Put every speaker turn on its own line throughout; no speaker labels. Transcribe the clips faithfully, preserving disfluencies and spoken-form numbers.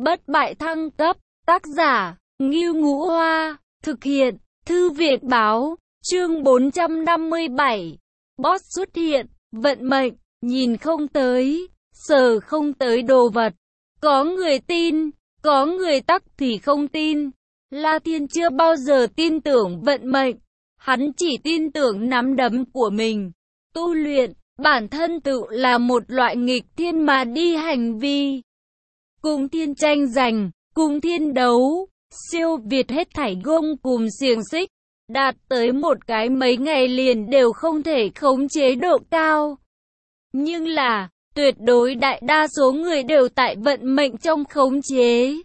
Bất bại thăng cấp, tác giả, Ngưu Ngũ Hoa, thực hiện, Thư viện báo, chương bốn trăm năm mươi bảy. Boss xuất hiện, vận mệnh, nhìn không tới, sờ không tới đồ vật. Có người tin, có người tắc thì không tin. La Thiên chưa bao giờ tin tưởng vận mệnh, hắn chỉ tin tưởng nắm đấm của mình. Tu luyện, bản thân tự là một loại nghịch thiên mà đi hành vi. Cùng thiên tranh giành, cùng thiên đấu, siêu việt hết thảy gông cùng xiềng xích, đạt tới một cái mấy ngày liền đều không thể khống chế độ cao. Nhưng là, tuyệt đối đại đa số người đều tại vận mệnh trong khống chế.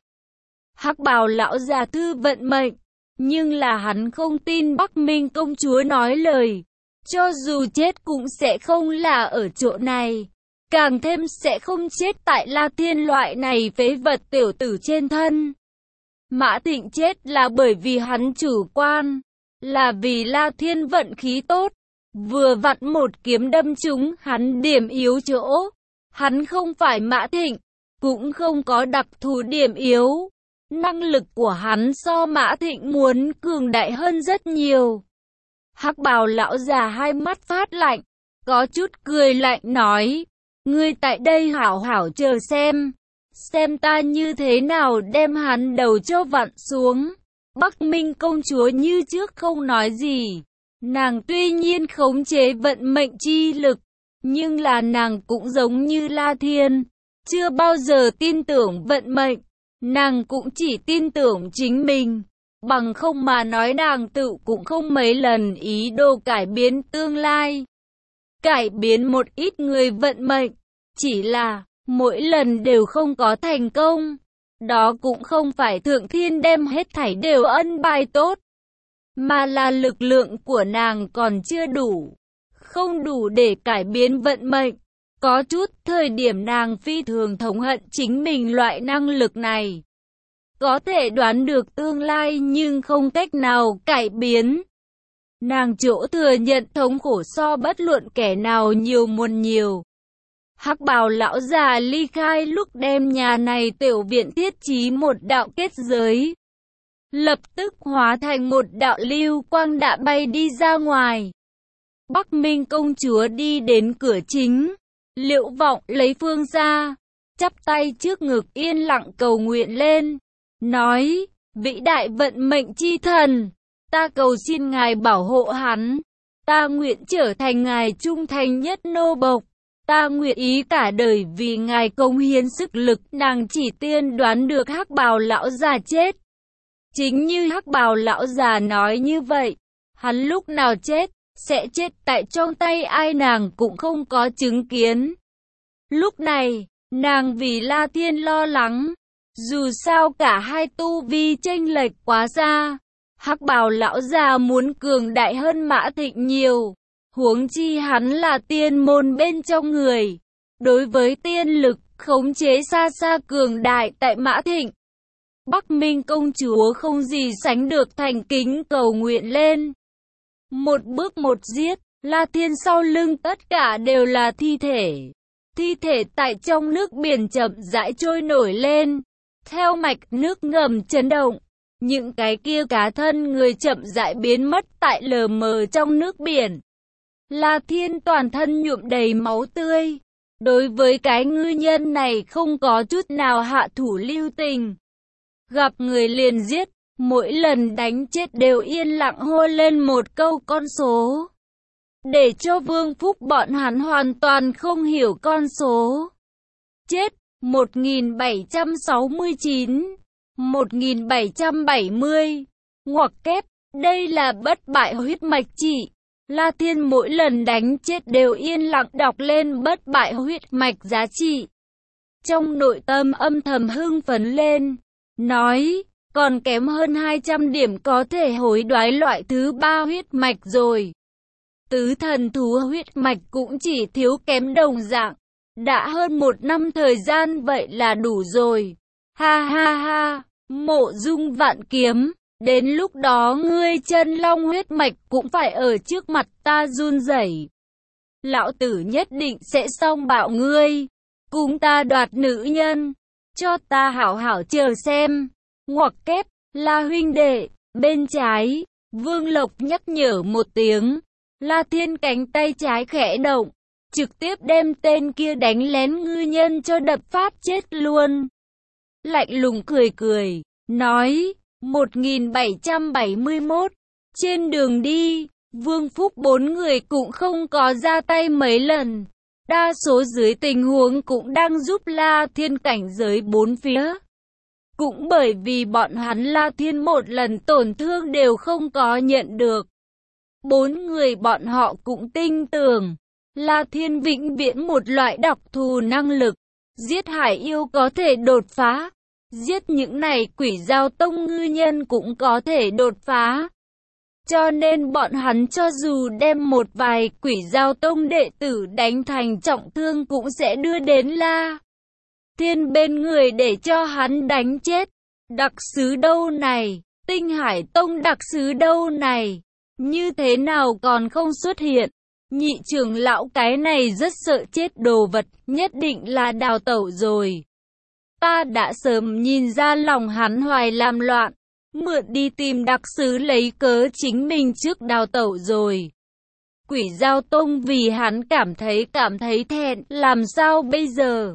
Hắc bào lão già thư vận mệnh, nhưng là hắn không tin Bắc Minh công chúa nói lời. Cho dù chết cũng sẽ không là ở chỗ này. Càng thêm sẽ không chết tại La Thiên loại này phế vật tiểu tử trên thân. Mã Thịnh chết là bởi vì hắn chủ quan, là vì La Thiên vận khí tốt, vừa vặn một kiếm đâm trúng hắn điểm yếu chỗ. Hắn không phải Mã Thịnh, cũng không có đặc thù điểm yếu. Năng lực của hắn so Mã Thịnh muốn cường đại hơn rất nhiều. Hắc bào lão già hai mắt phát lạnh, có chút cười lạnh nói, ngươi tại đây hảo hảo chờ xem, xem ta như thế nào đem hắn đầu cho vặn xuống. Bắc Minh công chúa như trước không nói gì, nàng tuy nhiên khống chế vận mệnh chi lực, nhưng là nàng cũng giống như La Thiên, chưa bao giờ tin tưởng vận mệnh, nàng cũng chỉ tin tưởng chính mình. Bằng không mà nói nàng tự cũng không mấy lần ý đồ cải biến tương lai, cải biến một ít người vận mệnh, chỉ là mỗi lần đều không có thành công. Đó cũng không phải thượng thiên đem hết thảy đều ân bài tốt, mà là lực lượng của nàng còn chưa đủ, không đủ để cải biến vận mệnh. Có chút thời điểm nàng phi thường thống hận chính mình loại năng lực này. Có thể đoán được tương lai nhưng không cách nào cải biến. Nàng chỗ thừa nhận thống khổ so bất luận kẻ nào nhiều muôn nhiều. Hắc bào lão già ly khai lúc đem nhà này tiểu viện thiết trí một đạo kết giới. Lập tức hóa thành một đạo lưu quang đã bay đi ra ngoài. Bắc Minh công chúa đi đến cửa chính. Liễu Vọng lấy phương ra, chắp tay trước ngực yên lặng cầu nguyện lên. Nói, vĩ đại vận mệnh chi thần, ta cầu xin ngài bảo hộ hắn, ta nguyện trở thành ngài trung thành nhất nô bộc, ta nguyện ý cả đời vì ngài cống hiến sức lực. Nàng chỉ tiên đoán được hắc bào lão già chết. Chính như hắc bào lão già nói như vậy, hắn lúc nào chết, sẽ chết tại trong tay ai nàng cũng không có chứng kiến. Lúc này, nàng vì La Thiên lo lắng. Dù sao cả hai tu vi chênh lệch quá xa, hắc bào lão già muốn cường đại hơn Mã Thịnh nhiều, huống chi hắn là tiên môn bên trong người, đối với tiên lực khống chế xa xa cường đại tại Mã Thịnh. Bắc Minh công chúa không gì sánh được thành kính cầu nguyện lên. Một bước một giết, La Thiên sau lưng tất cả đều là thi thể. Thi thể tại trong nước biển chậm rãi trôi nổi lên. Theo mạch nước ngầm chấn động, những cái kia cá thân người chậm rãi biến mất tại lờ mờ trong nước biển. La Thiên toàn thân nhuộm đầy máu tươi. Đối với cái ngư nhân này không có chút nào hạ thủ lưu tình. Gặp người liền giết, mỗi lần đánh chết đều yên lặng hô lên một câu con số. Để cho Vương Phúc bọn hắn hoàn toàn không hiểu con số. Chết! một nghìn bảy trăm sáu mươi chín, một nghìn bảy trăm bảy mươi, ngoặc kép, đây là bất bại huyết mạch chỉ. La Thiên mỗi lần đánh chết đều yên lặng đọc lên bất bại huyết mạch giá trị. Trong nội tâm âm thầm hưng phấn lên, nói, còn kém hơn hai trăm điểm có thể hối đoái loại thứ ba huyết mạch rồi. Tứ thần thú huyết mạch cũng chỉ thiếu kém đồng dạng. Đã hơn một năm thời gian vậy là đủ rồi. Ha ha ha, Mộ Dung Vạn Kiếm, đến lúc đó ngươi chân long huyết mạch cũng phải ở trước mặt ta run rẩy. Lão tử nhất định sẽ song bạo ngươi, cùng ta đoạt nữ nhân. cho ta hảo hảo chờ xem. Ngoặc kép, La huynh đệ, bên trái, Vương Lộc nhắc nhở một tiếng. La Thiên cánh tay trái khẽ động, trực tiếp đem tên kia đánh lén ngư nhân cho đập phát chết luôn. Lạnh lùng cười cười, nói, một nghìn bảy trăm bảy mươi mốt, trên đường đi, Vương Phúc bốn người cũng không có ra tay mấy lần. Đa số dưới tình huống cũng đang giúp La Thiên cảnh giới bốn phía. Cũng bởi vì bọn hắn La Thiên một lần tổn thương đều không có nhận được. Bốn người bọn họ cũng tin tưởng, La Thiên vĩnh viễn một loại đặc thù năng lực. Giết hải yêu có thể đột phá, giết những này quỷ giao tông ngư nhân cũng có thể đột phá. Cho nên bọn hắn cho dù đem một vài quỷ giao tông đệ tử đánh thành trọng thương cũng sẽ đưa đến La Thiên bên người để cho hắn đánh chết. Đặc sứ đâu này, Tinh Hải Tông đặc sứ đâu này, như thế nào còn không xuất hiện? Nhị trưởng lão cái này rất sợ chết đồ vật, nhất định là đào tẩu rồi. Ta đã sớm nhìn ra lòng hắn hoài làm loạn, mượn đi tìm đặc sứ lấy cớ chính mình trước đào tẩu rồi. Quỷ giao tông vì hắn cảm thấy cảm thấy thẹn, làm sao bây giờ?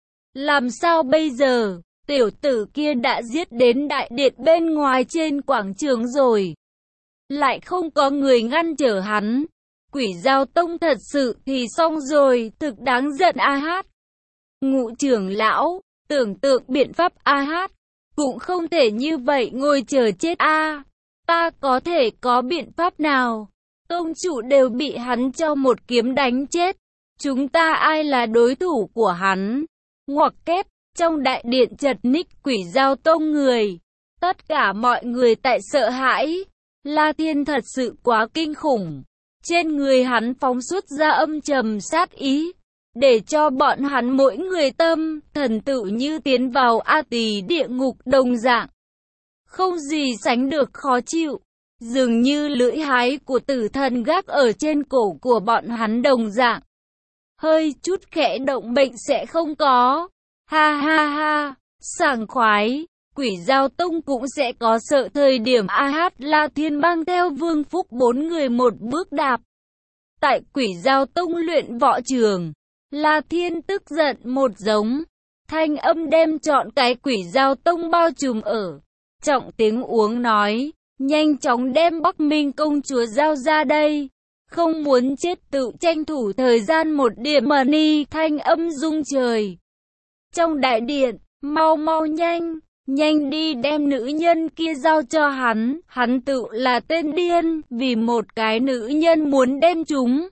Làm sao bây giờ? Tiểu tử kia đã giết đến đại điện bên ngoài trên quảng trường rồi. Lại không có người ngăn trở hắn. Quỷ giao tông thật sự thì xong rồi, thực đáng giận a hát. Ngũ trưởng lão, tưởng tượng biện pháp a hát. Cũng không thể như vậy ngồi chờ chết a. Ta có thể có biện pháp nào? Tông chủ đều bị hắn cho một kiếm đánh chết. Chúng ta ai là đối thủ của hắn? Ngoặc kép, trong đại điện chật ních quỷ giao tông người. Tất cả mọi người tại sợ hãi. La Thiên thật sự quá kinh khủng. Trên người hắn phóng xuất ra âm trầm sát ý. Để cho bọn hắn mỗi người tâm, thần tự như tiến vào A Tỳ địa ngục đồng dạng. Không gì sánh được khó chịu. Dường như lưỡi hái của tử thần gác ở trên cổ của bọn hắn đồng dạng. Hơi chút khẽ động bệnh sẽ không có. Ha ha ha, sảng khoái. Quỷ giao tông cũng sẽ có sợ thời điểm a hát. La Thiên mang theo Vương Phúc bốn người một bước đạp. Tại quỷ giao tông luyện võ trường, La Thiên tức giận một giống. Thanh âm đem trọn cái quỷ giao tông bao trùm ở. Trọng tiếng uống nói, nhanh chóng đem Bắc Minh công chúa giao ra đây. Không muốn chết tự tranh thủ thời gian một điểm mà ni. Thanh âm rung trời. Trong đại điện, mau mau nhanh, nhanh đi đem nữ nhân kia giao cho hắn. Hắn tự là tên điên, vì một cái nữ nhân muốn đem chúng.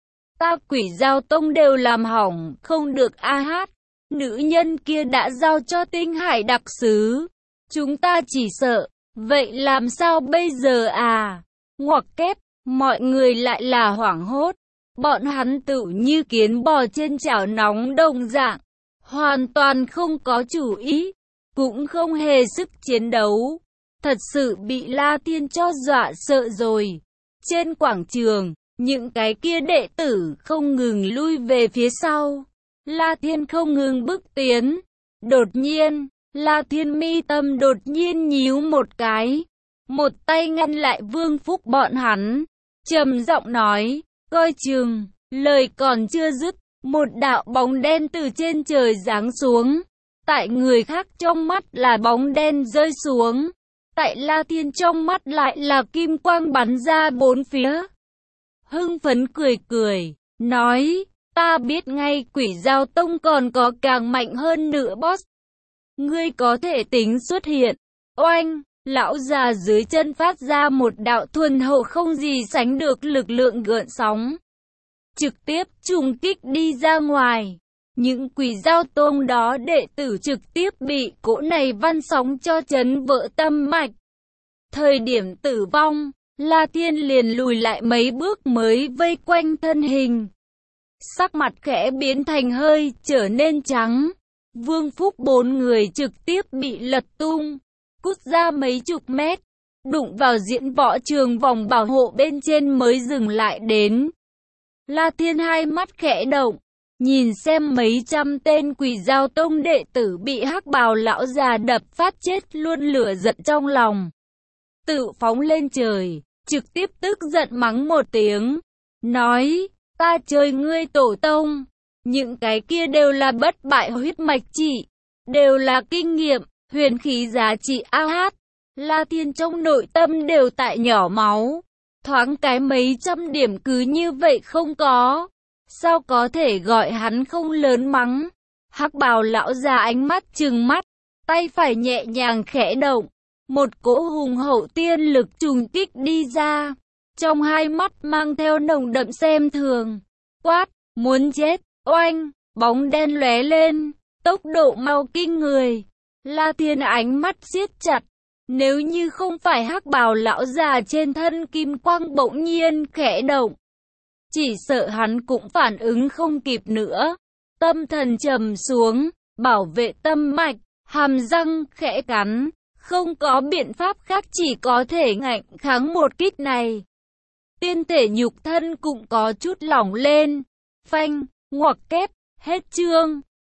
Ta quỷ giao tông đều làm hỏng, không được a hát. Nữ nhân kia đã giao cho Tinh Hải đặc sứ. Chúng ta chỉ sợ, vậy làm sao bây giờ à? Ngoặc kép, mọi người lại là hoảng hốt. Bọn hắn tự như kiến bò trên chảo nóng đồng dạng. Hoàn toàn không có chủ ý, cũng không hề sức chiến đấu. Thật sự bị La Thiên cho dọa sợ rồi. Trên quảng trường, những cái kia đệ tử không ngừng lui về phía sau. La Thiên không ngừng bước tiến. Đột nhiên, La Thiên mi tâm đột nhiên nhíu một cái. Một tay ngăn lại Vương Phúc bọn hắn. Trầm giọng nói, coi chừng, lời còn chưa dứt. Một đạo bóng đen từ trên trời giáng xuống. Tại người khác trong mắt là bóng đen rơi xuống. Tại La Thiên trong mắt lại là kim quang bắn ra bốn phía. Hưng phấn cười cười, nói, ta biết ngay quỷ giao tông còn có càng mạnh hơn nữa boss. Ngươi có thể tính xuất hiện. Oanh, lão già dưới chân phát ra một đạo thuần hậu không gì sánh được lực lượng gợn sóng. Trực tiếp trùng kích đi ra ngoài. Những quỷ giao tông đó đệ tử trực tiếp bị cỗ này văn sóng cho chấn vỡ tâm mạch. Thời điểm tử vong, La Thiên liền lùi lại mấy bước mới vây quanh thân hình. Sắc mặt khẽ biến thành hơi trở nên trắng. Vương Phúc bốn người trực tiếp bị lật tung, cút ra mấy chục mét, đụng vào diễn võ trường vòng bảo hộ bên trên mới dừng lại đến. La Thiên hai mắt khẽ động, Nhìn xem mấy trăm tên Quỷ Dao Tông đệ tử bị hắc bào lão già đập phát chết luôn, lửa giận trong lòng tự phóng lên trời, trực tiếp tức giận mắng một tiếng, nói, ta chơi ngươi tổ tông, những cái kia đều là bất bại huyết mạch chỉ, đều là kinh nghiệm, huyền khí giá trị a hát. La Thiên trong nội tâm đều tại nhỏ máu, thoáng cái mấy trăm điểm cứ như vậy không có, sao có thể gọi hắn không lớn mắng. Hắc bào lão già ánh mắt trừng mắt, tay phải nhẹ nhàng khẽ động, một cỗ hùng hậu tiên lực trùng kích đi ra, trong hai mắt mang theo nồng đậm xem thường, quát, muốn chết, oanh, bóng đen lóe lên, tốc độ mau kinh người. La Thiên ánh mắt siết chặt, nếu như không phải hắc bào lão già trên thân kim quang bỗng nhiên khẽ động, chỉ sợ hắn cũng phản ứng không kịp nữa. Tâm thần trầm xuống, bảo vệ tâm mạch, hàm răng khẽ cắn, không có biện pháp khác chỉ có thể ngạnh kháng một kích này. Tiên thể nhục thân cũng có chút lỏng lên, phanh, ngoặc kép, hết chương.